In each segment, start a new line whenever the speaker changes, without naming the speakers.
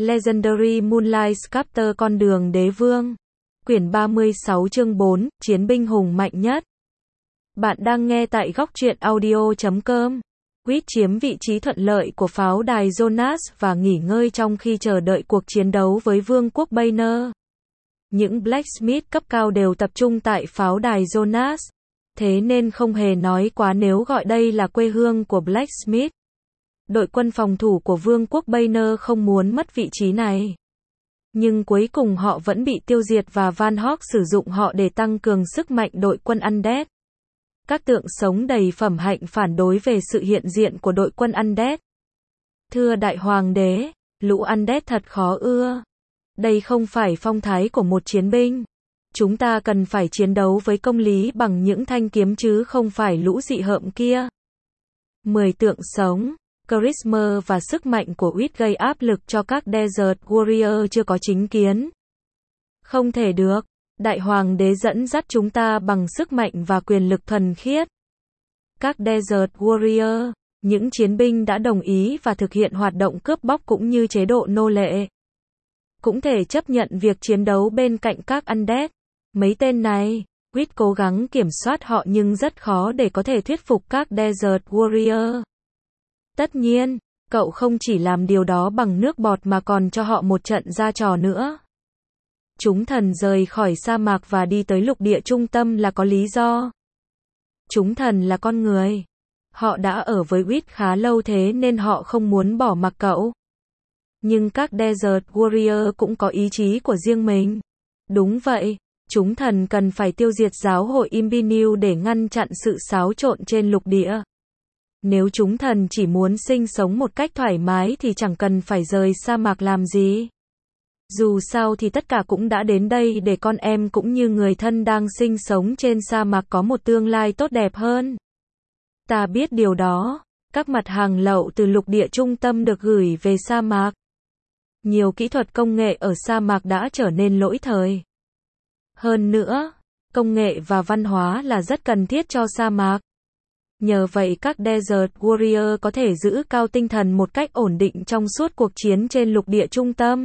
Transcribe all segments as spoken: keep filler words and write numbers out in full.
Legendary Moonlight Sculptor Con đường đế vương. Quyển ba mươi sáu chương bốn, Chiến binh hùng mạnh nhất. Bạn đang nghe tại góc truyện audio chấm com. Reed chiếm vị trí thuận lợi của pháo đài Jonas và nghỉ ngơi trong khi chờ đợi cuộc chiến đấu với Vương quốc Banner. Những Blacksmith cấp cao đều tập trung tại pháo đài Jonas, thế nên không hề nói quá nếu gọi đây là quê hương của Blacksmith. Đội quân phòng thủ của Vương quốc Banner không muốn mất vị trí này. Nhưng cuối cùng họ vẫn bị tiêu diệt và Van Hawk sử dụng họ để tăng cường sức mạnh đội quân Undead. Các tượng sống đầy phẩm hạnh phản đối về sự hiện diện của đội quân Undead. Thưa Đại Hoàng đế, lũ Undead thật khó ưa. Đây không phải phong thái của một chiến binh. Chúng ta cần phải chiến đấu với công lý bằng những thanh kiếm chứ không phải lũ dị hợm kia. Mười tượng sống. Charisma và sức mạnh của Reed gây áp lực cho các Desert Warrior chưa có chính kiến. Không thể được. Đại Hoàng đế dẫn dắt chúng ta bằng sức mạnh và quyền lực thuần khiết. Các Desert Warrior, những chiến binh đã đồng ý và thực hiện hoạt động cướp bóc cũng như chế độ nô lệ, cũng thể chấp nhận việc chiến đấu bên cạnh các Undead. Mấy tên này, Reed cố gắng kiểm soát họ nhưng rất khó để có thể thuyết phục các Desert Warrior. Tất nhiên, cậu không chỉ làm điều đó bằng nước bọt mà còn cho họ một trận ra trò nữa. Chúng thần rời khỏi sa mạc và đi tới lục địa trung tâm là có lý do. Chúng thần là con người. Họ đã ở với Reed khá lâu thế nên họ không muốn bỏ mặc cậu. Nhưng các Desert Warrior cũng có ý chí của riêng mình. Đúng vậy, chúng thần cần phải tiêu diệt giáo hội Imbineu để ngăn chặn sự xáo trộn trên lục địa. Nếu chúng thần chỉ muốn sinh sống một cách thoải mái thì chẳng cần phải rời sa mạc làm gì. Dù sao thì tất cả cũng đã đến đây để con em cũng như người thân đang sinh sống trên sa mạc có một tương lai tốt đẹp hơn. Ta biết điều đó. Các mặt hàng lậu từ lục địa trung tâm được gửi về sa mạc. Nhiều kỹ thuật công nghệ ở sa mạc đã trở nên lỗi thời. Hơn nữa, công nghệ và văn hóa là rất cần thiết cho sa mạc. Nhờ vậy các Desert Warrior có thể giữ cao tinh thần một cách ổn định trong suốt cuộc chiến trên lục địa trung tâm.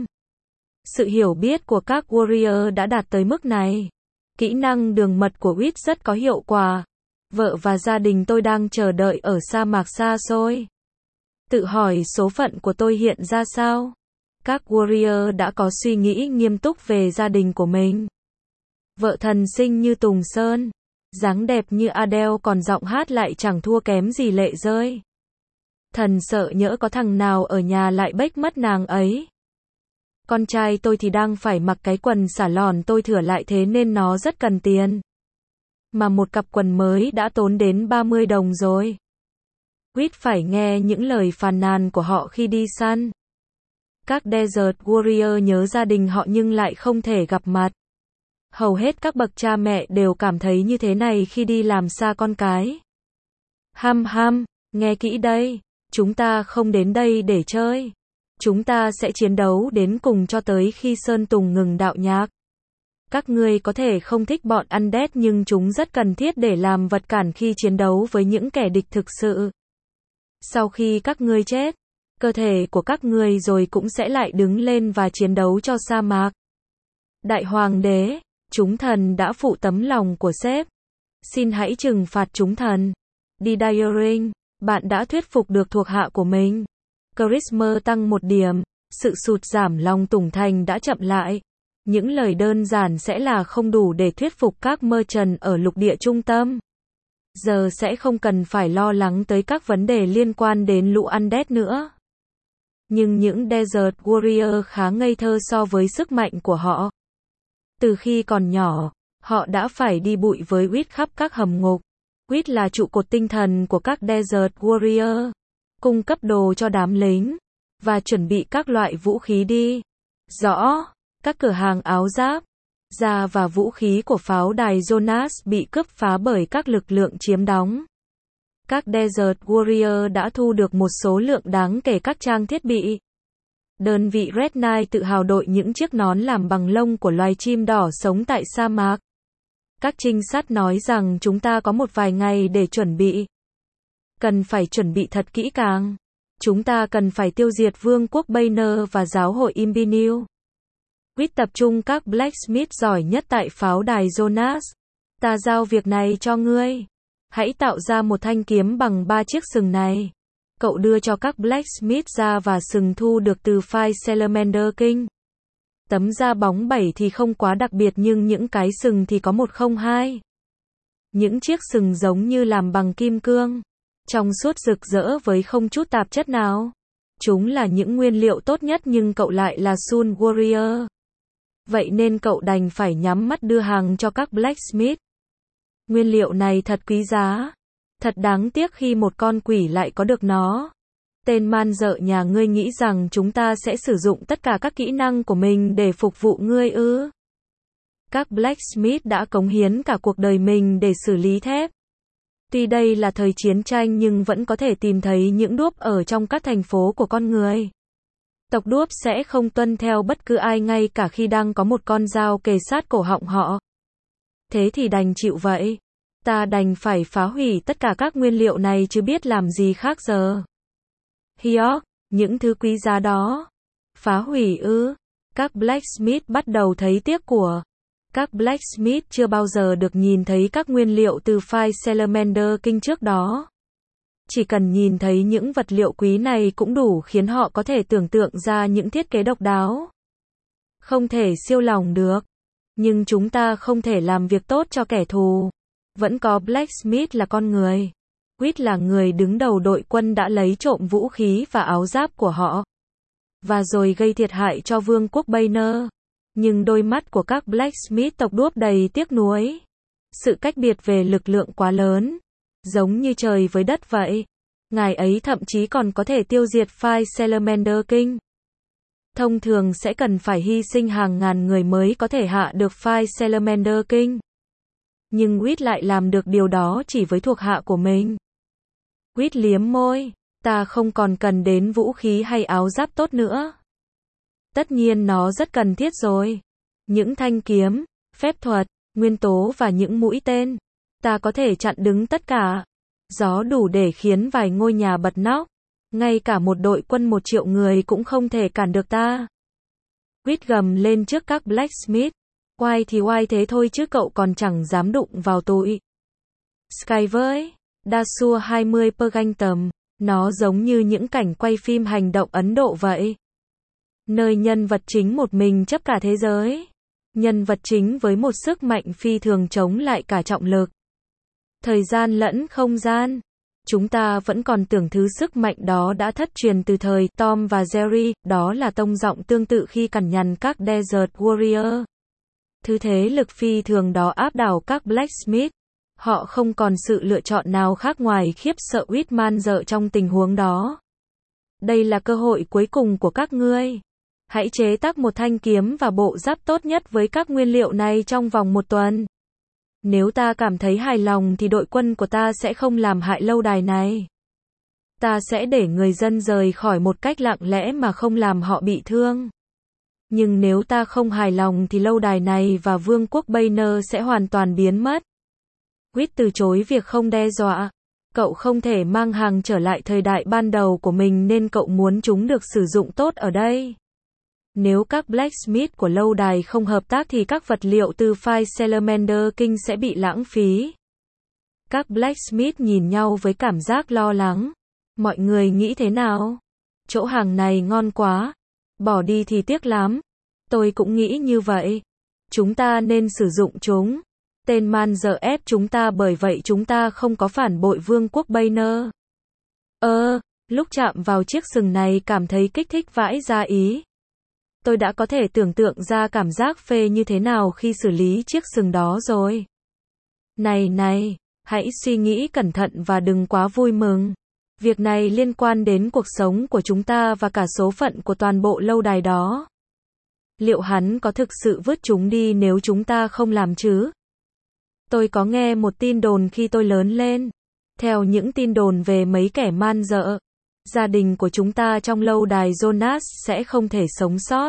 Sự hiểu biết của các Warrior đã đạt tới mức này. Kỹ năng đường mật của Reed rất có hiệu quả. Vợ và gia đình tôi đang chờ đợi ở sa mạc xa xôi. Tự hỏi số phận của tôi hiện ra sao? Các Warrior đã có suy nghĩ nghiêm túc về gia đình của mình. Vợ thần xinh như Tùng Sơn. Dáng đẹp như Adele còn giọng hát lại chẳng thua kém gì Lệ Rơi. Thần sợ nhỡ có thằng nào ở nhà lại bếch mất nàng ấy. Con trai tôi thì đang phải mặc cái quần xả lòn tôi thừa lại thế nên nó rất cần tiền. Mà một cặp quần mới đã tốn đến ba mươi đồng rồi. Reed phải nghe những lời phàn nàn của họ khi đi săn. Các Desert Warrior nhớ gia đình họ nhưng lại không thể gặp mặt. Hầu hết các bậc cha mẹ đều cảm thấy như thế này khi đi làm xa con cái. Ham ham, nghe kỹ đây, chúng ta không đến đây để chơi. Chúng ta sẽ chiến đấu đến cùng cho tới khi Sơn Tùng ngừng đạo nhạc. Các ngươi có thể không thích bọn Undead nhưng chúng rất cần thiết để làm vật cản khi chiến đấu với những kẻ địch thực sự. Sau khi các ngươi chết, cơ thể của các ngươi rồi cũng sẽ lại đứng lên và chiến đấu cho sa mạc. Đại Hoàng đế, chúng thần đã phụ tấm lòng của sếp. Xin hãy trừng phạt chúng thần. Đi Diaring, bạn đã thuyết phục được thuộc hạ của mình. Charisma tăng một điểm, sự sụt giảm lòng tủng thành đã chậm lại. Những lời đơn giản sẽ là không đủ để thuyết phục các merchant ở lục địa trung tâm. Giờ sẽ không cần phải lo lắng tới các vấn đề liên quan đến lũ Undead nữa. Nhưng những Desert Warrior khá ngây thơ so với sức mạnh của họ. Từ khi còn nhỏ, họ đã phải đi bụi với Reed khắp các hầm ngục. Reed là trụ cột tinh thần của các Desert Warrior. Cung cấp đồ cho đám lính. Và chuẩn bị các loại vũ khí đi. Rõ, các cửa hàng áo giáp, da và vũ khí của pháo đài Jonas bị cướp phá bởi các lực lượng chiếm đóng. Các Desert Warrior đã thu được một số lượng đáng kể các trang thiết bị. Đơn vị Red Knight tự hào đội những chiếc nón làm bằng lông của loài chim đỏ sống tại sa mạc. Các trinh sát nói rằng chúng ta có một vài ngày để chuẩn bị. Cần phải chuẩn bị thật kỹ càng. Chúng ta cần phải tiêu diệt vương quốc Banner và giáo hội Imbinew. Quýt tập trung các blacksmith giỏi nhất tại pháo đài Jonas. Ta giao việc này cho ngươi. Hãy tạo ra một thanh kiếm bằng ba chiếc sừng này. Cậu đưa cho các blacksmith da và sừng thu được từ Fire Salamander King. Tấm da bóng bảy thì không quá đặc biệt nhưng những cái sừng thì có một không hai. Những chiếc sừng giống như làm bằng kim cương. Trong suốt rực rỡ với không chút tạp chất nào. Chúng là những nguyên liệu tốt nhất nhưng cậu lại là Sun Warrior. Vậy nên cậu đành phải nhắm mắt đưa hàng cho các blacksmith. Nguyên liệu này thật quý giá. Thật đáng tiếc khi một con quỷ lại có được nó. Tên man dợ nhà ngươi nghĩ rằng chúng ta sẽ sử dụng tất cả các kỹ năng của mình để phục vụ ngươi ư? Các blacksmith đã cống hiến cả cuộc đời mình để xử lý thép. Tuy đây là thời chiến tranh nhưng vẫn có thể tìm thấy những đuốc ở trong các thành phố của con người. Tộc đuốc sẽ không tuân theo bất cứ ai ngay cả khi đang có một con dao kề sát cổ họng họ. Thế thì đành chịu vậy. Ta đành phải phá hủy tất cả các nguyên liệu này chứ biết làm gì khác giờ. Hiok, những thứ quý giá đó. Phá hủy ư? Các blacksmith bắt đầu thấy tiếc của. Các blacksmith chưa bao giờ được nhìn thấy các nguyên liệu từ Fire Salamander King trước đó. Chỉ cần nhìn thấy những vật liệu quý này cũng đủ khiến họ có thể tưởng tượng ra những thiết kế độc đáo. Không thể siêu lòng được. Nhưng chúng ta không thể làm việc tốt cho kẻ thù. Vẫn có blacksmith là con người. Quýt là người đứng đầu đội quân đã lấy trộm vũ khí và áo giáp của họ. Và rồi gây thiệt hại cho vương quốc Banner. Nhưng đôi mắt của các blacksmith tộc đuốc đầy tiếc nuối. Sự cách biệt về lực lượng quá lớn. Giống như trời với đất vậy. Ngài ấy thậm chí còn có thể tiêu diệt Fire Salamander King. Thông thường sẽ cần phải hy sinh hàng ngàn người mới có thể hạ được Fire Salamander King. Nhưng Quýt lại làm được điều đó chỉ với thuộc hạ của mình. Quýt liếm môi. Ta không còn cần đến vũ khí hay áo giáp tốt nữa. Tất nhiên nó rất cần thiết rồi. Những thanh kiếm, phép thuật, nguyên tố và những mũi tên. Ta có thể chặn đứng tất cả. Gió đủ để khiến vài ngôi nhà bật nóc. Ngay cả một đội quân một triệu người cũng không thể cản được ta. Quýt gầm lên trước các blacksmith. Oai thì oai thế thôi chứ cậu còn chẳng dám đụng vào tụi. Sky với Dasua hai mươi Pergantum. Nó giống như những cảnh quay phim hành động Ấn Độ vậy. Nơi nhân vật chính một mình chấp cả thế giới. Nhân vật chính với một sức mạnh phi thường chống lại cả trọng lực. Thời gian lẫn không gian. Chúng ta vẫn còn tưởng thứ sức mạnh đó đã thất truyền từ thời Tom và Jerry, đó là tông giọng tương tự khi cằn nhằn các Desert Warrior. Thứ thế lực phi thường đó áp đảo các blacksmith. Họ không còn sự lựa chọn nào khác ngoài khiếp sợ Whitman dợ trong tình huống đó. Đây là cơ hội cuối cùng của các ngươi. Hãy chế tác một thanh kiếm và bộ giáp tốt nhất với các nguyên liệu này trong vòng một tuần. Nếu ta cảm thấy hài lòng thì đội quân của ta sẽ không làm hại lâu đài này. Ta sẽ để người dân rời khỏi một cách lặng lẽ mà không làm họ bị thương. Nhưng nếu ta không hài lòng thì lâu đài này và vương quốc Banner sẽ hoàn toàn biến mất. Quýt từ chối việc không đe dọa. Cậu không thể mang hàng trở lại thời đại ban đầu của mình nên cậu muốn chúng được sử dụng tốt ở đây. Nếu các blacksmith của lâu đài không hợp tác thì các vật liệu từ Fire Salamander King sẽ bị lãng phí. Các blacksmith nhìn nhau với cảm giác lo lắng. Mọi người nghĩ thế nào? Chỗ hàng này ngon quá. Bỏ đi thì tiếc lắm. Tôi cũng nghĩ như vậy. Chúng ta nên sử dụng chúng. Tên man dợ ép chúng ta bởi vậy chúng ta không có phản bội vương quốc Banner. Ơ, lúc chạm vào chiếc sừng này cảm thấy kích thích vãi ra ý. Tôi đã có thể tưởng tượng ra cảm giác phê như thế nào khi xử lý chiếc sừng đó rồi. Này này, hãy suy nghĩ cẩn thận và đừng quá vui mừng. Việc này liên quan đến cuộc sống của chúng ta và cả số phận của toàn bộ lâu đài đó. Liệu hắn có thực sự vứt chúng đi nếu chúng ta không làm chứ? Tôi có nghe một tin đồn khi tôi lớn lên. Theo những tin đồn về mấy kẻ man dợ, gia đình của chúng ta trong lâu đài Jonas sẽ không thể sống sót.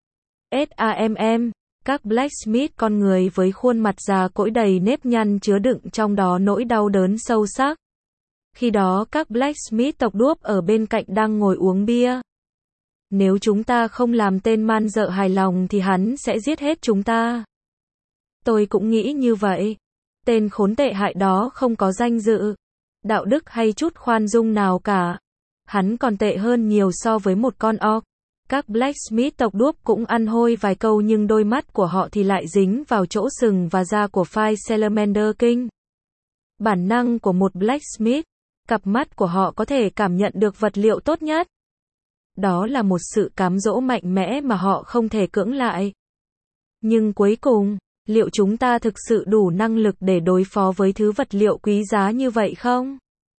SAMM, các blacksmith con người với khuôn mặt già cỗi đầy nếp nhăn chứa đựng trong đó nỗi đau đớn sâu sắc. Khi đó các Blacksmith tộc đuốc ở bên cạnh đang ngồi uống bia. Nếu chúng ta không làm tên man dợ hài lòng thì hắn sẽ giết hết chúng ta. Tôi cũng nghĩ như vậy. Tên khốn tệ hại đó không có danh dự, đạo đức hay chút khoan dung nào cả. Hắn còn tệ hơn nhiều so với một con orc. Các Blacksmith tộc đuốc cũng ăn hôi vài câu nhưng đôi mắt của họ thì lại dính vào chỗ sừng và da của Fire Salamander King. Bản năng của một Blacksmith, cặp mắt của họ có thể cảm nhận được vật liệu tốt nhất. Đó là một sự cám dỗ mạnh mẽ mà họ không thể cưỡng lại. Nhưng cuối cùng, liệu chúng ta thực sự đủ năng lực để đối phó với thứ vật liệu quý giá như vậy không?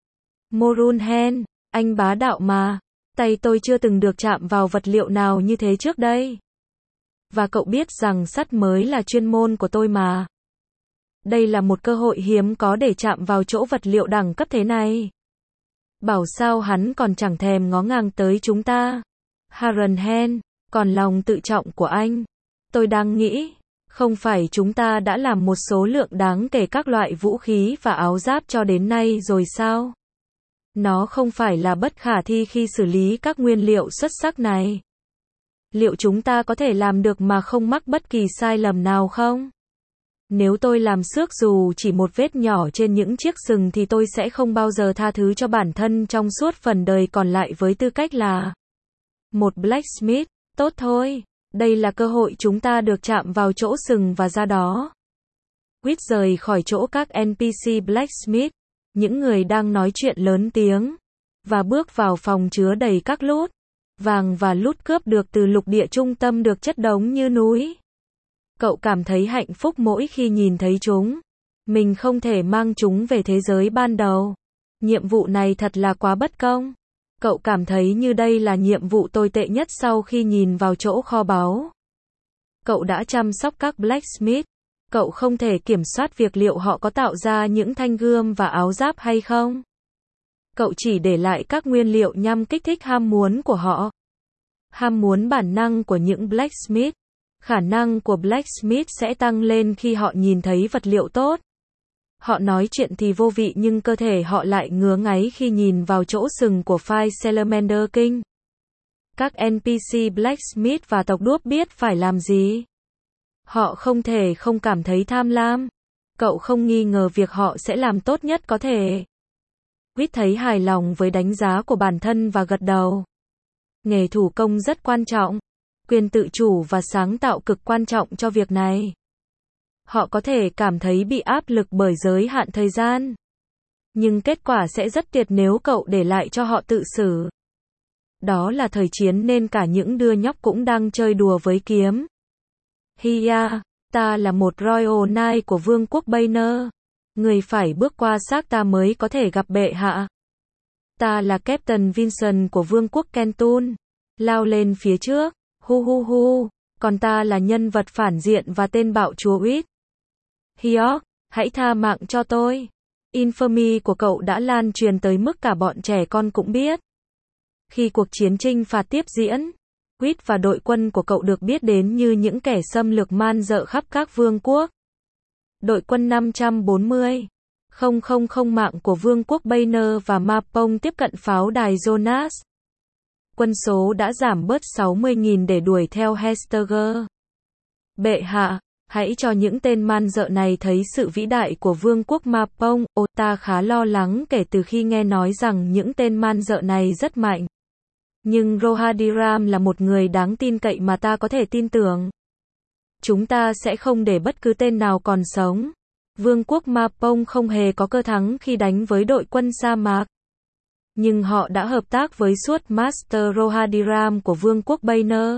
Morunhen, anh bá đạo mà. Tay tôi chưa từng được chạm vào vật liệu nào như thế trước đây. Và cậu biết rằng sắt mới là chuyên môn của tôi mà. Đây là một cơ hội hiếm có để chạm vào chỗ vật liệu đẳng cấp thế này. Bảo sao hắn còn chẳng thèm ngó ngàng tới chúng ta. Harrenhen, còn lòng tự trọng của anh. Tôi đang nghĩ, không phải chúng ta đã làm một số lượng đáng kể các loại vũ khí và áo giáp cho đến nay rồi sao? Nó không phải là bất khả thi khi xử lý các nguyên liệu xuất sắc này. Liệu chúng ta có thể làm được mà không mắc bất kỳ sai lầm nào không? Nếu tôi làm xước dù chỉ một vết nhỏ trên những chiếc sừng thì tôi sẽ không bao giờ tha thứ cho bản thân trong suốt phần đời còn lại với tư cách là một Blacksmith. Tốt thôi, đây là cơ hội chúng ta được chạm vào chỗ sừng và da đó. Quýt rời khỏi chỗ các en pê xê Blacksmith, những người đang nói chuyện lớn tiếng, và bước vào phòng chứa đầy các lút vàng và lút cướp được từ lục địa trung tâm được chất đống như núi. Cậu cảm thấy hạnh phúc mỗi khi nhìn thấy chúng. Mình không thể mang chúng về thế giới ban đầu. Nhiệm vụ này thật là quá bất công. Cậu cảm thấy như đây là nhiệm vụ tồi tệ nhất sau khi nhìn vào chỗ kho báu. Cậu đã chăm sóc các Blacksmith. Cậu không thể kiểm soát việc liệu họ có tạo ra những thanh gươm và áo giáp hay không. Cậu chỉ để lại các nguyên liệu nhằm kích thích ham muốn của họ. Ham muốn bản năng của những Blacksmith. Khả năng của Blacksmith sẽ tăng lên khi họ nhìn thấy vật liệu tốt. Họ nói chuyện thì vô vị nhưng cơ thể họ lại ngứa ngáy khi nhìn vào chỗ sừng của Fire Salamander King. Các en pê xê Blacksmith và tộc đuốc biết phải làm gì. Họ không thể không cảm thấy tham lam. Cậu không nghi ngờ việc họ sẽ làm tốt nhất có thể. Quýt thấy hài lòng với đánh giá của bản thân và gật đầu. Nghề thủ công rất quan trọng. Quyền tự chủ và sáng tạo cực quan trọng cho việc này. Họ có thể cảm thấy bị áp lực bởi giới hạn thời gian. Nhưng kết quả sẽ rất tuyệt nếu cậu để lại cho họ tự xử. Đó là thời chiến nên cả những đứa nhóc cũng đang chơi đùa với kiếm. Hiya, ta là một Royal Knight của Vương quốc Banner. Người phải bước qua xác ta mới có thể gặp bệ hạ. Ta là Captain Vincent của Vương quốc Kentun. Lao lên phía trước. Hu hu hu, còn ta là nhân vật phản diện và tên bạo chúa Quýt. Hiok, hãy tha mạng cho tôi. Infamy của cậu đã lan truyền tới mức cả bọn trẻ con cũng biết. Khi cuộc chiến chinh phạt tiếp diễn, Quýt và đội quân của cậu được biết đến như những kẻ xâm lược man dợ khắp các vương quốc. Đội quân năm trăm bốn mươi nghìn mạng của Vương quốc Banner và Mapong tiếp cận pháo đài Jonas. Quân số đã giảm bớt sáu mươi nghìn để đuổi theo Hesteger. Bệ hạ, hãy cho những tên man dợ này thấy sự vĩ đại của Vương quốc Mapong. Ô, ta khá lo lắng kể từ khi nghe nói rằng những tên man dợ này rất mạnh. Nhưng Rohadiram là một người đáng tin cậy mà ta có thể tin tưởng. Chúng ta sẽ không để bất cứ tên nào còn sống. Vương quốc Mapong không hề có cơ thắng khi đánh với đội quân sa mạc. Nhưng họ đã hợp tác với suốt Master Rohadiram của Vương quốc Banner.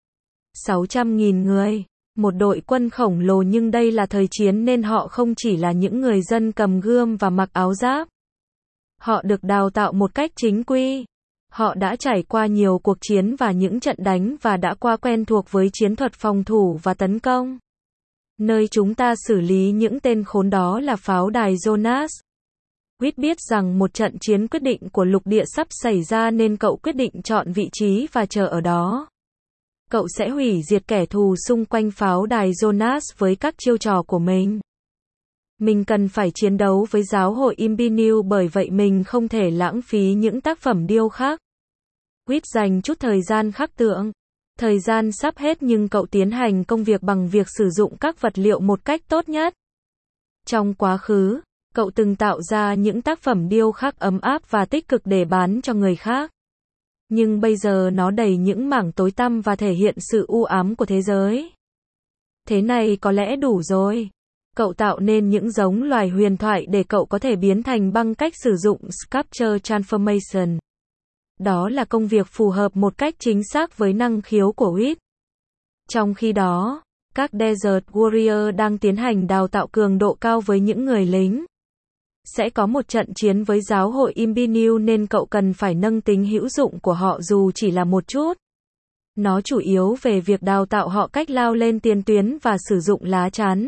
sáu trăm nghìn người. Một đội quân khổng lồ nhưng đây là thời chiến nên họ không chỉ là những người dân cầm gươm và mặc áo giáp. Họ được đào tạo một cách chính quy. Họ đã trải qua nhiều cuộc chiến và những trận đánh và đã qua quen thuộc với chiến thuật phòng thủ và tấn công. Nơi chúng ta xử lý những tên khốn đó là pháo đài Jonas. Quýt biết rằng một trận chiến quyết định của lục địa sắp xảy ra nên cậu quyết định chọn vị trí và chờ ở đó. Cậu sẽ hủy diệt kẻ thù xung quanh pháo đài Jonas với các chiêu trò của mình. Mình cần phải chiến đấu với giáo hội Imperial, bởi vậy mình không thể lãng phí những tác phẩm điêu khắc. Quýt dành chút thời gian khắc tượng. Thời gian sắp hết nhưng cậu tiến hành công việc bằng việc sử dụng các vật liệu một cách tốt nhất. Trong quá khứ, cậu từng tạo ra những tác phẩm điêu khắc ấm áp và tích cực để bán cho người khác. Nhưng bây giờ nó đầy những mảng tối tăm và thể hiện sự u ám của thế giới. Thế này có lẽ đủ rồi. Cậu tạo nên những giống loài huyền thoại để cậu có thể biến thành bằng cách sử dụng Sculpture Transformation. Đó là công việc phù hợp một cách chính xác với năng khiếu của Quýt. Trong khi đó, các Desert Warrior đang tiến hành đào tạo cường độ cao với những người lính. Sẽ có một trận chiến với giáo hội Imperial nên cậu cần phải nâng tính hữu dụng của họ dù chỉ là một chút. Nó chủ yếu về việc đào tạo họ cách lao lên tiền tuyến và sử dụng lá chắn.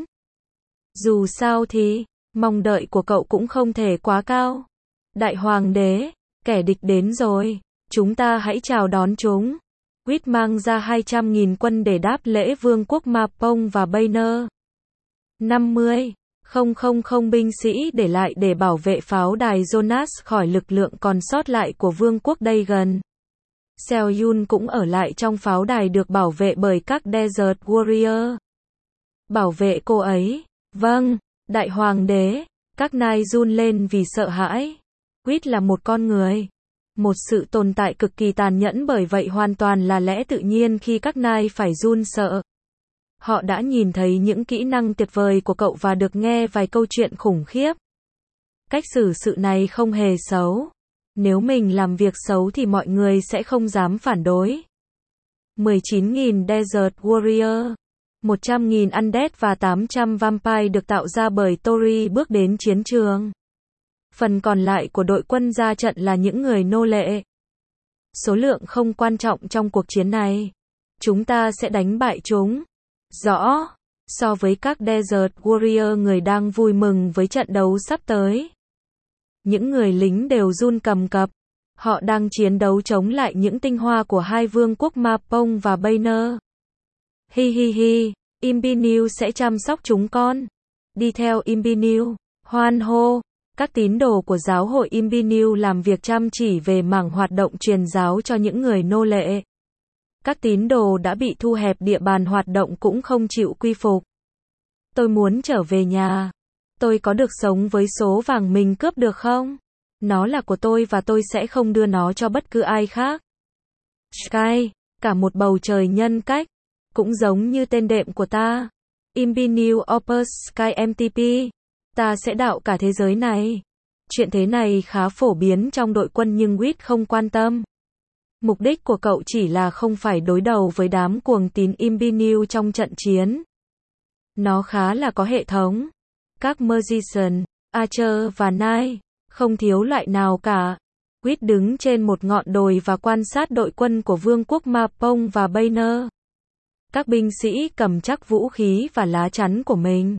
Dù sao thì, mong đợi của cậu cũng không thể quá cao. Đại hoàng đế, kẻ địch đến rồi, chúng ta hãy chào đón chúng. Quýt mang ra hai trăm nghìn quân để đáp lễ vương quốc Ma Pong và Banner. năm mươi nghìn binh sĩ để lại để bảo vệ pháo đài Jonas khỏi lực lượng còn sót lại của vương quốc Dagon. Seoyun cũng ở lại trong pháo đài được bảo vệ bởi các Desert Warrior. Bảo vệ cô ấy. Vâng, đại hoàng đế. Các nai run lên vì sợ hãi. Quýt là một con người. Một sự tồn tại cực kỳ tàn nhẫn, bởi vậy hoàn toàn là lẽ tự nhiên khi các nai phải run sợ. Họ đã nhìn thấy những kỹ năng tuyệt vời của cậu và được nghe vài câu chuyện khủng khiếp. Cách xử sự này không hề xấu. Nếu mình làm việc xấu thì mọi người sẽ không dám phản đối. mười chín nghìn Desert Warrior, một trăm nghìn Undead và tám trăm Vampire được tạo ra bởi Tori bước đến chiến trường. Phần còn lại của đội quân ra trận là những người nô lệ. Số lượng không quan trọng trong cuộc chiến này. Chúng ta sẽ đánh bại chúng. Rõ. So với các Desert Warrior, người đang vui mừng với trận đấu sắp tới. Những người lính đều run cầm cập. Họ đang chiến đấu chống lại những tinh hoa của hai vương quốc Ma Pong và Banner. Hi hi hi, Imperial sẽ chăm sóc chúng con. Đi theo Imperial, hoan hô. Các tín đồ của giáo hội Imperial làm việc chăm chỉ về mảng hoạt động truyền giáo cho những người nô lệ. Các tín đồ đã bị thu hẹp địa bàn hoạt động cũng không chịu quy phục. Tôi muốn trở về nhà. Tôi có được sống với số vàng mình cướp được không? Nó là của tôi và tôi sẽ không đưa nó cho bất cứ ai khác. Sky, cả một bầu trời nhân cách. Cũng giống như tên đệm của ta. Imperial Opus Sky em tê pê. Ta sẽ đạo cả thế giới này. Chuyện thế này khá phổ biến trong đội quân nhưng Quýt không quan tâm. Mục đích của cậu chỉ là không phải đối đầu với đám cuồng tín Imperial trong trận chiến. Nó khá là có hệ thống. Các Magician, Archer và Knight, không thiếu loại nào cả. Quýt đứng trên một ngọn đồi và quan sát đội quân của vương quốc Ma Pong và Banner. Các binh sĩ cầm chắc vũ khí và lá chắn của mình.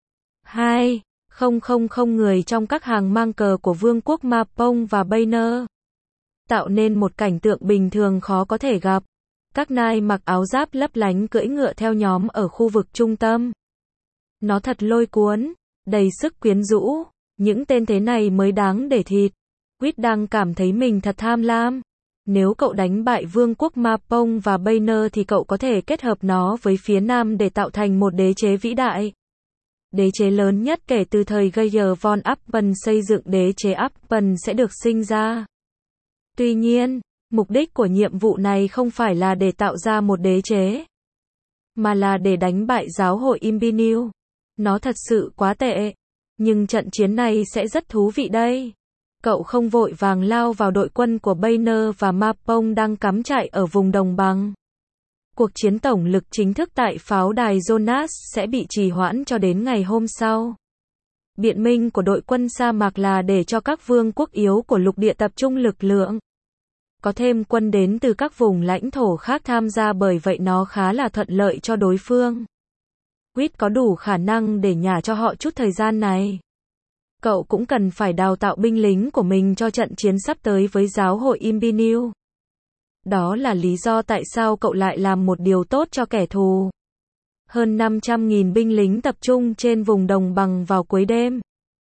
hai nghìn người trong các hàng mang cờ của vương quốc Ma Pong và Banner. Tạo nên một cảnh tượng bình thường khó có thể gặp. Các Knight mặc áo giáp lấp lánh cưỡi ngựa theo nhóm ở khu vực trung tâm. Nó thật lôi cuốn, đầy sức quyến rũ. Những tên thế này mới đáng để thịt. Quýt đang cảm thấy mình thật tham lam. Nếu cậu đánh bại vương quốc Ma Pong và Banner thì cậu có thể kết hợp nó với phía Nam để tạo thành một đế chế vĩ đại. Đế chế lớn nhất kể từ thời Geyer von Appen xây dựng đế chế Appen sẽ được sinh ra. Tuy nhiên, mục đích của nhiệm vụ này không phải là để tạo ra một đế chế, mà là để đánh bại giáo hội Imperial. Nó thật sự quá tệ. Nhưng trận chiến này sẽ rất thú vị đây. Cậu không vội vàng lao vào đội quân của Banner và Ma Pong đang cắm trại ở vùng đồng bằng. Cuộc chiến tổng lực chính thức tại pháo đài Jonas sẽ bị trì hoãn cho đến ngày hôm sau. Biện minh của đội quân sa mạc là để cho các vương quốc yếu của lục địa tập trung lực lượng. Có thêm quân đến từ các vùng lãnh thổ khác tham gia, bởi vậy nó khá là thuận lợi cho đối phương. Quýt có đủ khả năng để nhả cho họ chút thời gian này. Cậu cũng cần phải đào tạo binh lính của mình cho trận chiến sắp tới với giáo hội Imperial. Đó là lý do tại sao cậu lại làm một điều tốt cho kẻ thù. hơn năm trăm nghìn binh lính tập trung trên vùng đồng bằng vào cuối đêm.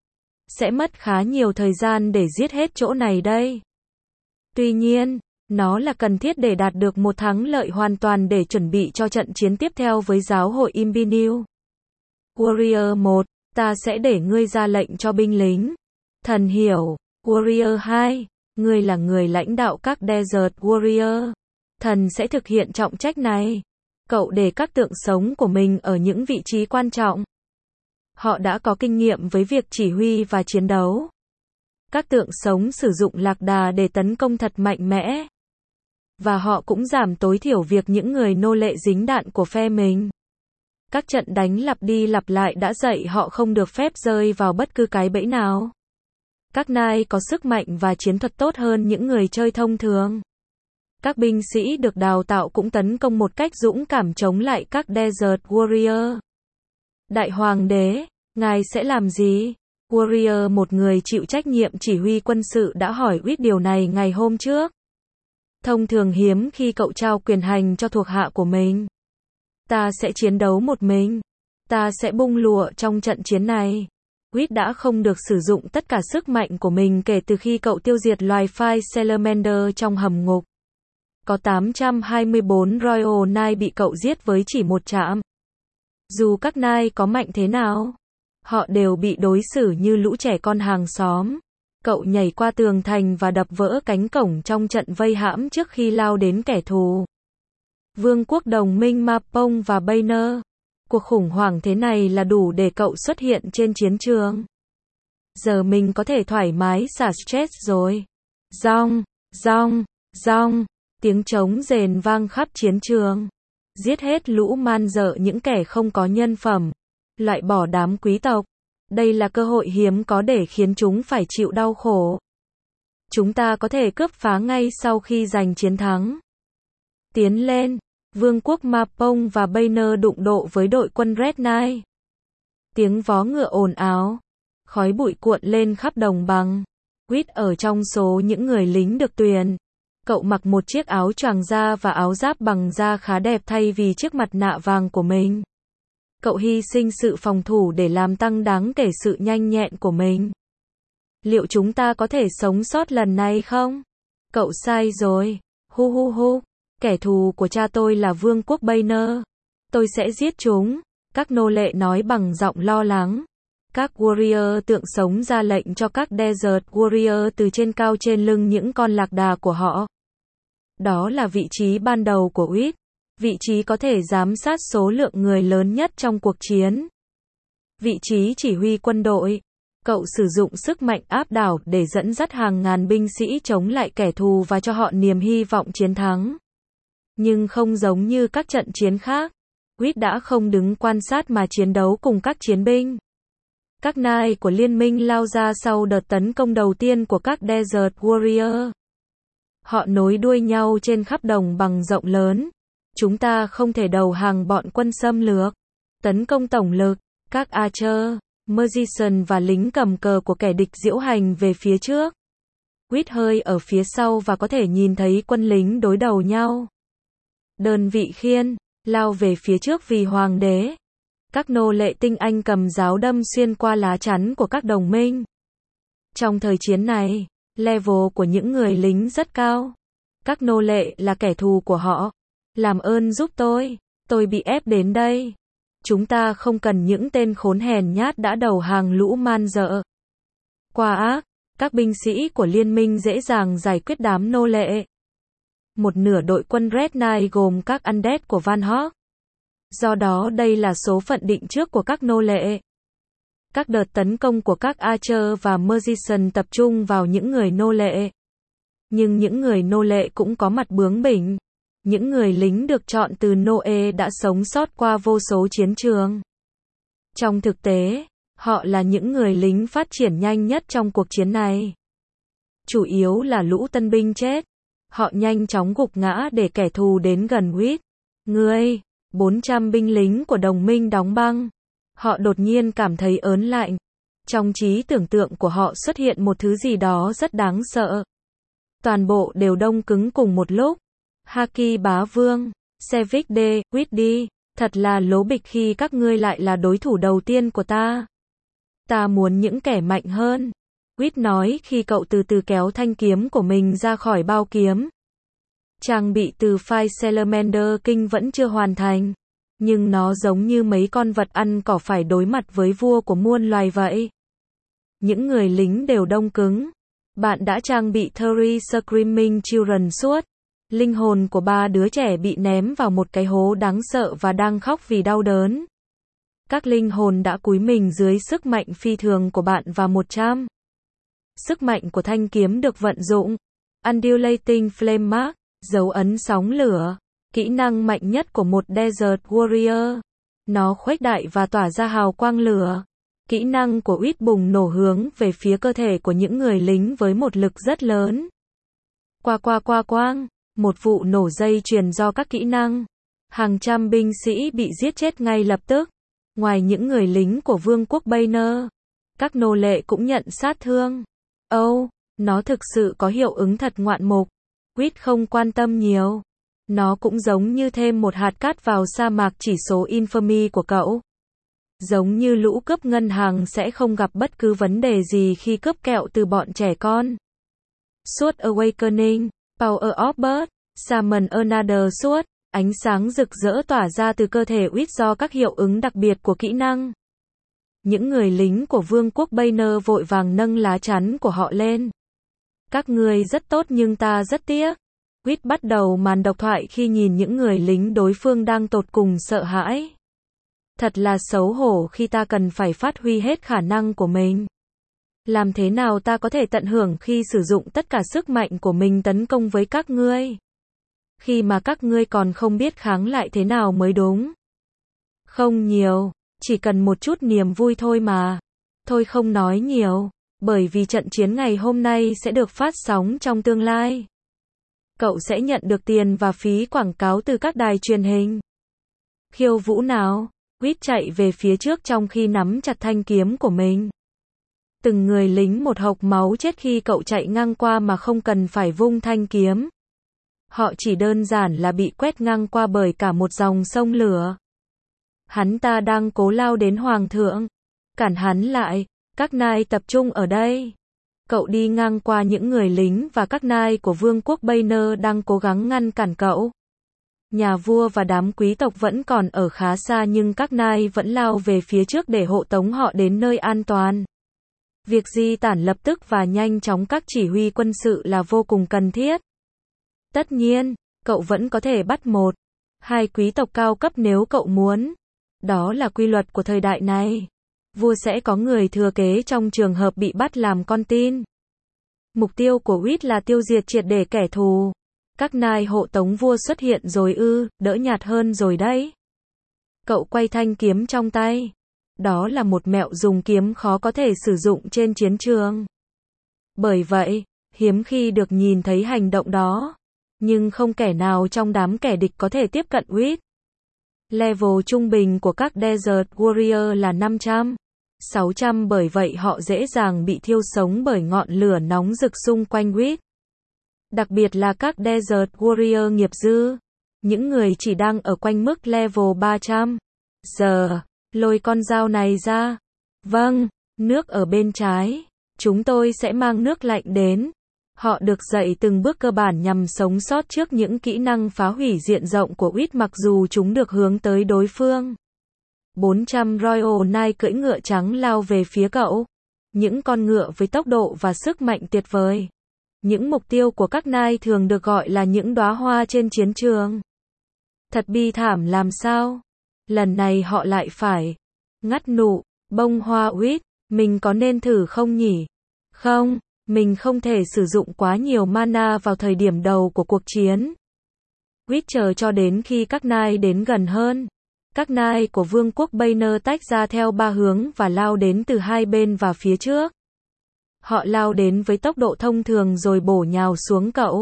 Sẽ mất khá nhiều thời gian để giết hết chỗ này đây. Tuy nhiên, nó là cần thiết để đạt được một thắng lợi hoàn toàn để chuẩn bị cho trận chiến tiếp theo với giáo hội Imbinew. Warrior một, ta sẽ để ngươi ra lệnh cho binh lính. Thần hiểu. Warrior hai, ngươi là người lãnh đạo các Desert Warrior. Thần sẽ thực hiện trọng trách này. Cậu để các tượng sống của mình ở những vị trí quan trọng. Họ đã có kinh nghiệm với việc chỉ huy và chiến đấu. Các tượng sống sử dụng lạc đà để tấn công thật mạnh mẽ. Và họ cũng giảm tối thiểu việc những người nô lệ dính đạn của phe mình. Các trận đánh lặp đi lặp lại đã dạy họ không được phép rơi vào bất cứ cái bẫy nào. Các nai có sức mạnh và chiến thuật tốt hơn những người chơi thông thường. Các binh sĩ được đào tạo cũng tấn công một cách dũng cảm chống lại các Desert Warrior. Đại Hoàng đế, ngài sẽ làm gì? Warrior, một người chịu trách nhiệm chỉ huy quân sự, đã hỏi Reed điều này ngày hôm trước. Thông thường hiếm khi cậu trao quyền hành cho thuộc hạ của mình. Ta sẽ chiến đấu một mình. Ta sẽ bung lụa trong trận chiến này. Reed đã không được sử dụng tất cả sức mạnh của mình kể từ khi cậu tiêu diệt loài Fire Salamander trong hầm ngục. Có tám trăm hai mươi bốn Royal Knight bị cậu giết với chỉ một chạm. Dù các Knight có mạnh thế nào, họ đều bị đối xử như lũ trẻ con hàng xóm. Cậu nhảy qua tường thành và đập vỡ cánh cổng trong trận vây hãm trước khi lao đến kẻ thù. Vương quốc đồng minh Mapong và Banner. Cuộc khủng hoảng thế này là đủ để cậu xuất hiện trên chiến trường. Giờ mình có thể thoải mái xả stress rồi. Rong, rong, rong. Tiếng trống rền vang khắp chiến trường. Giết hết lũ man dợ, những kẻ không có nhân phẩm. Loại bỏ đám quý tộc. Đây là cơ hội hiếm có để khiến chúng phải chịu đau khổ. Chúng ta có thể cướp phá ngay sau khi giành chiến thắng. Tiến lên. Vương quốc Mapong và Banner đụng độ với đội quân Red Knight. Tiếng vó ngựa ồn ào. Khói bụi cuộn lên khắp đồng bằng. Reed ở trong số những người lính được tuyển. Cậu mặc một chiếc áo choàng da và áo giáp bằng da khá đẹp thay vì chiếc mặt nạ vàng của mình. Cậu hy sinh sự phòng thủ để làm tăng đáng kể sự nhanh nhẹn của mình. Liệu chúng ta có thể sống sót lần này không? Cậu sai rồi. Hu hu hu. Kẻ thù của cha tôi là vương quốc Banner. Tôi sẽ giết chúng. Các nô lệ nói bằng giọng lo lắng. Các warrior tượng sống ra lệnh cho các Desert Warrior từ trên cao trên lưng những con lạc đà của họ. Đó là vị trí ban đầu của Reed. Vị trí có thể giám sát số lượng người lớn nhất trong cuộc chiến. Vị trí chỉ huy quân đội. Cậu sử dụng sức mạnh áp đảo để dẫn dắt hàng ngàn binh sĩ chống lại kẻ thù và cho họ niềm hy vọng chiến thắng. Nhưng không giống như các trận chiến khác, Reed đã không đứng quan sát mà chiến đấu cùng các chiến binh. Các Knight của liên minh lao ra sau đợt tấn công đầu tiên của các Desert Warrior. Họ nối đuôi nhau trên khắp đồng bằng rộng lớn. Chúng ta không thể đầu hàng bọn quân xâm lược. Tấn công tổng lực. Các Archer, Magician và lính cầm cờ của kẻ địch diễu hành về phía trước. Reed hơi ở phía sau và có thể nhìn thấy quân lính đối đầu nhau. Đơn vị khiên, lao về phía trước vì hoàng đế. Các nô lệ tinh anh cầm giáo đâm xuyên qua lá chắn của các đồng minh. Trong thời chiến này, level của những người lính rất cao. Các nô lệ là kẻ thù của họ. Làm ơn giúp tôi, tôi bị ép đến đây. Chúng ta không cần những tên khốn hèn nhát đã đầu hàng lũ man dợ. Qua ác, các binh sĩ của liên minh dễ dàng giải quyết đám nô lệ. Một nửa đội quân Red Knight gồm các undead của Van Hawk. Do đó đây là số phận định trước của các nô lệ. Các đợt tấn công của các Archer và Magician tập trung vào những người nô lệ. Nhưng những người nô lệ cũng có mặt bướng bỉnh. Những người lính được chọn từ Noe đã sống sót qua vô số chiến trường. Trong thực tế, họ là những người lính phát triển nhanh nhất trong cuộc chiến này. Chủ yếu là lũ tân binh chết. Họ nhanh chóng gục ngã để kẻ thù đến gần Reed. Ngươi, bốn trăm binh lính của đồng minh đóng băng. Họ đột nhiên cảm thấy ớn lạnh. Trong trí tưởng tượng của họ xuất hiện một thứ gì đó rất đáng sợ. Toàn bộ đều đông cứng cùng một lúc. Haki bá vương, Sevik D, Reed đi, Thật là lố bịch khi các ngươi lại là đối thủ đầu tiên của ta. Ta muốn những kẻ mạnh hơn. Quýt nói khi cậu từ từ kéo thanh kiếm của mình ra khỏi bao kiếm. Trang bị từ file Salamander King vẫn chưa hoàn thành. Nhưng nó giống như mấy con vật ăn cỏ phải đối mặt với vua của muôn loài vậy. Những người lính đều đông cứng. Bạn đã trang bị Three Screaming Children suốt. Linh hồn của ba đứa trẻ bị ném vào một cái hố đáng sợ và đang khóc vì đau đớn. Các linh hồn đã cúi mình dưới sức mạnh phi thường của bạn và một trăm. Sức mạnh của thanh kiếm được vận dụng. Undulating Flame Mark, dấu ấn sóng lửa. Kỹ năng mạnh nhất của một Desert Warrior. Nó khuếch đại và tỏa ra hào quang lửa. Kỹ năng của Uýt bùng nổ hướng về phía cơ thể của những người lính với một lực rất lớn. Qua qua qua quang, một vụ nổ dây chuyền do các kỹ năng. Hàng trăm binh sĩ bị giết chết ngay lập tức. Ngoài những người lính của Vương quốc Banner, các nô lệ cũng nhận sát thương. Âu, oh, nó thực sự có hiệu ứng thật ngoạn mục. Uýt không quan tâm nhiều. Nó cũng giống như thêm một hạt cát vào sa mạc chỉ số infamy của cậu. Giống như lũ cướp ngân hàng sẽ không gặp bất cứ vấn đề gì khi cướp kẹo từ bọn trẻ con. Suốt Awakening, Power of Birth, Summon Another suốt, ánh sáng rực rỡ tỏa ra từ cơ thể Uýt do các hiệu ứng đặc biệt của kỹ năng. Những người lính của Vương quốc Banner vội vàng nâng lá chắn của họ lên. Các ngươi rất tốt nhưng ta rất tiếc. Uýt bắt đầu màn độc thoại khi nhìn những người lính đối phương đang tột cùng sợ hãi. Thật là xấu hổ khi ta cần phải phát huy hết khả năng của mình. Làm thế nào ta có thể tận hưởng khi sử dụng tất cả sức mạnh của mình tấn công với các ngươi? Khi mà các ngươi còn không biết kháng lại thế nào mới đúng. Không nhiều, chỉ cần một chút niềm vui thôi mà. Thôi không nói nhiều, bởi vì trận chiến ngày hôm nay sẽ được phát sóng trong tương lai. Cậu sẽ nhận được tiền và phí quảng cáo từ các đài truyền hình. Khiêu vũ nào? Uýt chạy về phía trước trong khi nắm chặt thanh kiếm của mình. Từng người lính một hộc máu chết khi cậu chạy ngang qua mà không cần phải vung thanh kiếm. Họ chỉ đơn giản là bị quét ngang qua bởi cả một dòng sông lửa. Hắn ta đang cố lao đến hoàng thượng. Cản hắn lại, các nai tập trung ở đây. Cậu đi ngang qua những người lính và các nai của Vương quốc Banner đang cố gắng ngăn cản cậu. Nhà vua và đám quý tộc vẫn còn ở khá xa nhưng các nai vẫn lao về phía trước để hộ tống họ đến nơi an toàn. Việc di tản lập tức và nhanh chóng các chỉ huy quân sự là vô cùng cần thiết. Tất nhiên, cậu vẫn có thể bắt một, hai quý tộc cao cấp nếu cậu muốn. Đó là quy luật của thời đại này. Vua sẽ có người thừa kế trong trường hợp bị bắt làm con tin. Mục tiêu của Uýt là tiêu diệt triệt để kẻ thù. Các nai hộ tống vua xuất hiện rồi ư, đỡ nhạt hơn rồi đấy. Cậu quay thanh kiếm trong tay. Đó là một mẹo dùng kiếm khó có thể sử dụng trên chiến trường. Bởi vậy, hiếm khi được nhìn thấy hành động đó. Nhưng không kẻ nào trong đám kẻ địch có thể tiếp cận Uýt. Level trung bình của các Desert Warrior là năm trăm, sáu trăm bởi vậy họ dễ dàng bị thiêu sống bởi ngọn lửa nóng rực xung quanh Uýt. Đặc biệt là các Desert Warrior nghiệp dư. Những người chỉ đang ở quanh mức level ba trăm. Giờ, lôi con dao này ra. Vâng, nước ở bên trái. Chúng tôi sẽ mang nước lạnh đến. Họ được dạy từng bước cơ bản nhằm sống sót trước những kỹ năng phá hủy diện rộng của Uýt mặc dù chúng được hướng tới đối phương. bốn trăm Royal Knight cưỡi ngựa trắng lao về phía cậu. Những con ngựa với tốc độ và sức mạnh tuyệt vời. Những mục tiêu của các Knight thường được gọi là những đóa hoa trên chiến trường. Thật bi thảm làm sao? Lần này họ lại phải ngắt nụ bông hoa Uýt. Mình có nên thử không nhỉ? Không. Mình không thể sử dụng quá nhiều mana vào thời điểm đầu của cuộc chiến. Uýt chờ cho đến khi các nai đến gần hơn. Các nai của Vương quốc Banner tách ra theo ba hướng và lao đến từ hai bên và phía trước. Họ lao đến với tốc độ thông thường rồi bổ nhào xuống cậu.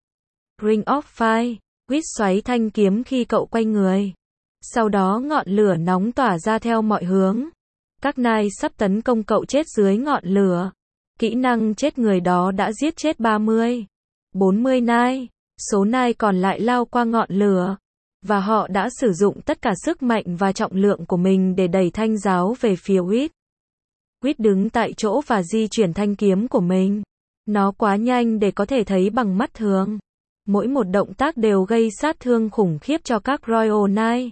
Ring of Fire. Uýt xoáy thanh kiếm khi cậu quay người. Sau đó ngọn lửa nóng tỏa ra theo mọi hướng. Các nai sắp tấn công cậu chết dưới ngọn lửa. Kỹ năng chết người đó đã giết chết ba mươi, bốn mươi nai. Số nai còn lại lao qua ngọn lửa. và họ đã sử dụng tất cả sức mạnh và trọng lượng của mình để đẩy thanh giáo về phía Whit. Whit đứng tại chỗ và di chuyển thanh kiếm của mình. Nó quá nhanh để có thể thấy bằng mắt thường. Mỗi một động tác đều gây sát thương khủng khiếp cho các Royal Knight.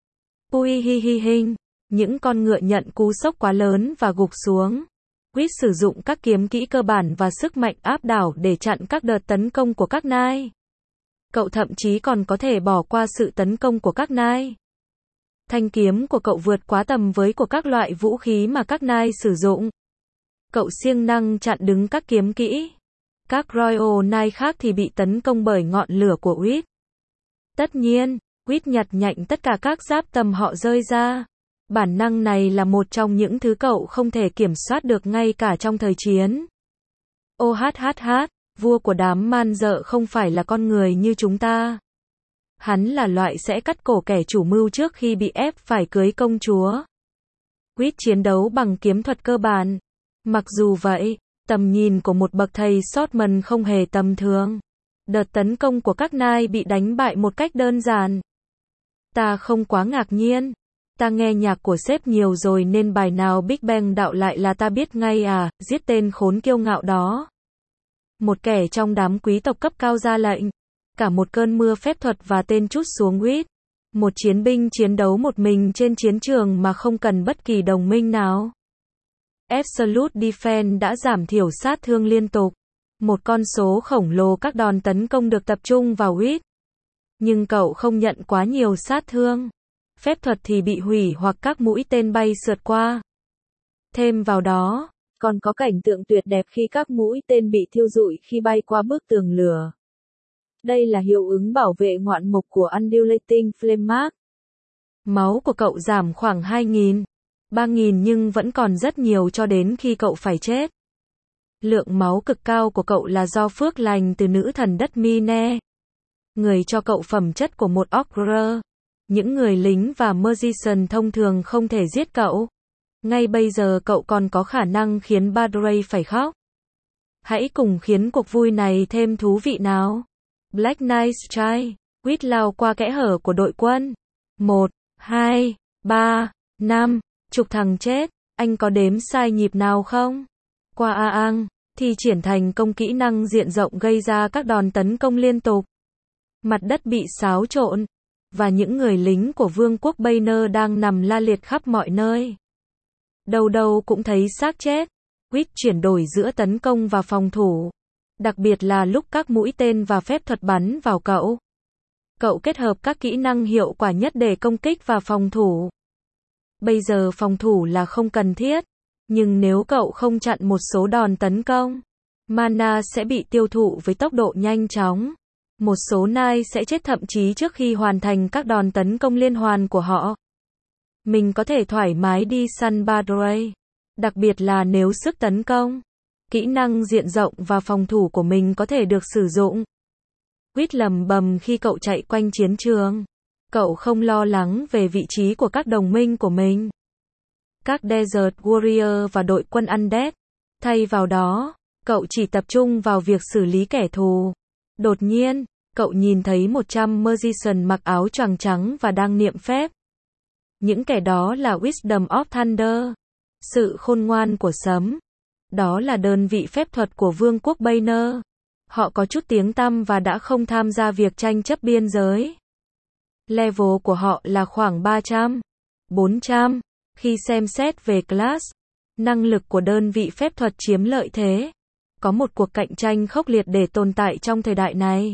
Ui hi hi hinh. Những con ngựa nhận cú sốc quá lớn và gục xuống. Whit sử dụng các kiếm kỹ cơ bản và sức mạnh áp đảo để chặn các đợt tấn công của các Knight. Cậu thậm chí còn có thể bỏ qua sự tấn công của các Knight. Thanh kiếm của cậu vượt quá tầm với của các loại vũ khí mà các Knight sử dụng. Cậu siêng năng chặn đứng các kiếm kỹ. Các Royal Knight khác thì bị tấn công bởi ngọn lửa của Whit. Tất nhiên, Whit nhặt nhạnh tất cả các giáp tầm họ rơi ra. Bản năng này là một trong những thứ cậu không thể kiểm soát được ngay cả trong thời chiến. Ô hát hát hát, vua của đám man dợ không phải là con người như chúng ta. Hắn là loại sẽ cắt cổ kẻ chủ mưu trước khi bị ép phải cưới công chúa. Whit chiến đấu bằng kiếm thuật cơ bản. Mặc dù vậy, tầm nhìn của một bậc thầy swordsman không hề tầm thường. Đợt tấn công của các Knight bị đánh bại một cách đơn giản. Ta không quá ngạc nhiên. Ta nghe nhạc của sếp nhiều rồi nên bài nào Big Bang đạo lại là ta biết ngay à, giết tên khốn kiêu ngạo đó. Một kẻ trong đám quý tộc cấp cao ra lệnh. Cả một cơn mưa phép thuật và tên trút xuống Whit. Một chiến binh chiến đấu một mình trên chiến trường mà không cần bất kỳ đồng minh nào. Absolute Defense đã giảm thiểu sát thương liên tục. Một con số khổng lồ các đòn tấn công được tập trung vào Whit. Nhưng cậu không nhận quá nhiều sát thương. Phép thuật thì bị hủy hoặc các mũi tên bay sượt qua. Thêm vào đó, còn có cảnh tượng tuyệt đẹp khi các mũi tên bị thiêu rụi khi bay qua bức tường lửa. Đây là hiệu ứng bảo vệ ngoạn mục của Undulating Flame Mark. Máu của cậu giảm khoảng hai nghìn, ba nghìn nhưng vẫn còn rất nhiều cho đến khi cậu phải chết. Lượng máu cực cao của cậu là do phước lành từ nữ thần đất Mine. Người cho cậu phẩm chất của một Ogre. Những người lính và Magician thông thường không thể giết cậu. Ngay bây giờ cậu còn có khả năng khiến Badray phải khóc. Hãy cùng khiến cuộc vui này thêm thú vị nào. Black Knight Strike. Whit lao qua kẽ hở của đội quân. một, hai, ba, năm. Chục thằng chết. Anh có đếm sai nhịp nào không? Qua a ang. Thì triển thành công kỹ năng diện rộng gây ra các đòn tấn công liên tục. Mặt đất bị xáo trộn. Và những người lính của vương quốc Banner đang nằm la liệt khắp mọi nơi. Đâu đâu cũng thấy xác chết. Whit chuyển đổi giữa tấn công và phòng thủ. Đặc biệt là lúc các mũi tên và phép thuật bắn vào cậu. Cậu kết hợp các kỹ năng hiệu quả nhất để công kích và phòng thủ. Bây giờ phòng thủ là không cần thiết. Nhưng nếu cậu không chặn một số đòn tấn công, mana sẽ bị tiêu thụ với tốc độ nhanh chóng. Một số Knight sẽ chết thậm chí trước khi hoàn thành các đòn tấn công liên hoàn của họ. Mình có thể thoải mái đi săn Badray. Đặc biệt là nếu sức tấn công, kỹ năng diện rộng và phòng thủ của mình có thể được sử dụng. Whit lầm bầm khi cậu chạy quanh chiến trường. Cậu không lo lắng về vị trí của các đồng minh của mình. Các Desert Warrior và đội quân Undead. Thay vào đó, cậu chỉ tập trung vào việc xử lý kẻ thù. Đột nhiên, cậu nhìn thấy một trăm Magician mặc áo choàng trắng và đang niệm phép. Những kẻ đó là Wisdom of Thunder. Sự khôn ngoan của sấm. Đó là đơn vị phép thuật của vương quốc Banner. Họ có chút tiếng tăm và đã không tham gia việc tranh chấp biên giới. Level của họ là khoảng ba trăm, bốn trăm. Khi xem xét về class, năng lực của đơn vị phép thuật chiếm lợi thế. Có một cuộc cạnh tranh khốc liệt để tồn tại trong thời đại này.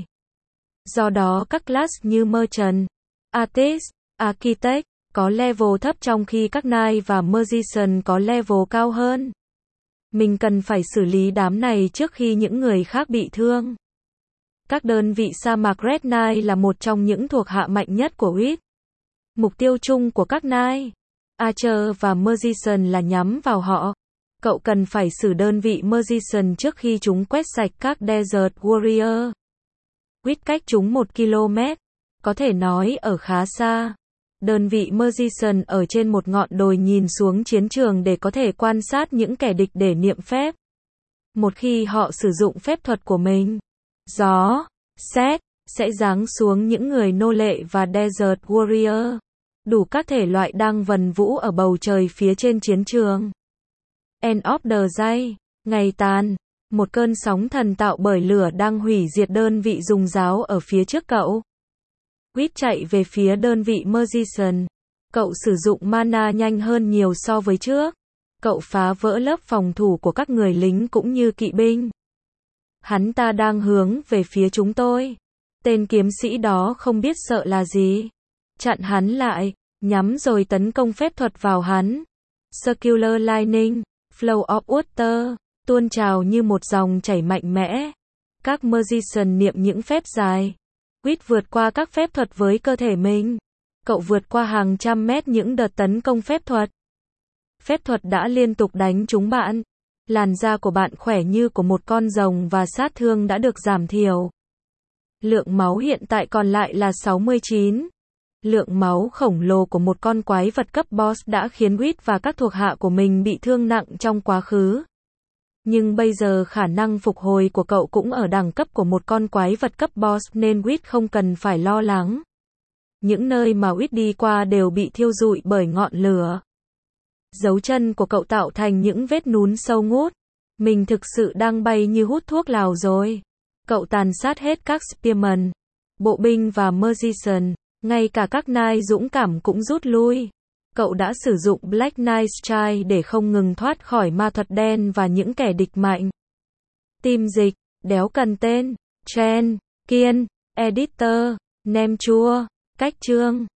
Do đó các class như Merchant, Artist, Architect có level thấp trong khi các Knight và Magician có level cao hơn. Mình cần phải xử lý đám này trước khi những người khác bị thương. Các đơn vị sa mạc Red Knight là một trong những thuộc hạ mạnh nhất của Whit. Mục tiêu chung của các Knight, Archer và Magician là nhắm vào họ. Cậu cần phải xử đơn vị Magician trước khi chúng quét sạch các Desert Warrior. Whit cách chúng một ki lô mét, có thể nói ở khá xa. Đơn vị Magician ở trên một ngọn đồi nhìn xuống chiến trường để có thể quan sát những kẻ địch để niệm phép. Một khi họ sử dụng phép thuật của mình, gió, sét, sẽ giáng xuống những người nô lệ và Desert Warrior. Đủ các thể loại đang vần vũ ở bầu trời phía trên chiến trường. End of the day. Ngày tàn. Một cơn sóng thần tạo bởi lửa đang hủy diệt đơn vị dùng giáo ở phía trước cậu. Quýt chạy về phía đơn vị Magician. Cậu sử dụng mana nhanh hơn nhiều so với trước. Cậu phá vỡ lớp phòng thủ của các người lính cũng như kỵ binh. Hắn ta đang hướng về phía chúng tôi. Tên kiếm sĩ đó không biết sợ là gì. Chặn hắn lại, nhắm rồi tấn công phép thuật vào hắn. Circular Lightning, Flow of Water, tuôn trào như một dòng chảy mạnh mẽ. Các Magician niệm những phép dài. Quýt vượt qua các phép thuật với cơ thể mình. Cậu vượt qua hàng trăm mét những đợt tấn công phép thuật. Phép thuật đã liên tục đánh trúng bạn. Làn da của bạn khỏe như của một con rồng và sát thương đã được giảm thiểu. Lượng máu hiện tại còn lại là sáu mươi chín. Lượng máu khổng lồ của một con quái vật cấp boss đã khiến Quýt và các thuộc hạ của mình bị thương nặng trong quá khứ. Nhưng bây giờ khả năng phục hồi của cậu cũng ở đẳng cấp của một con quái vật cấp boss nên Quýt không cần phải lo lắng. Những nơi mà Quýt đi qua đều bị thiêu rụi bởi ngọn lửa. Dấu chân của cậu tạo thành những vết nún sâu ngút. Mình thực sự đang bay như hút thuốc lào rồi. Cậu tàn sát hết các Spearman, bộ binh và Magician. Ngay cả các Knight dũng cảm cũng rút lui. Cậu đã sử dụng Black Knight Strike để không ngừng thoát khỏi ma thuật đen và những kẻ địch mạnh. Team dịch, đéo cần tên, Chen, Kiên, Editor, Nem chua, cách chương.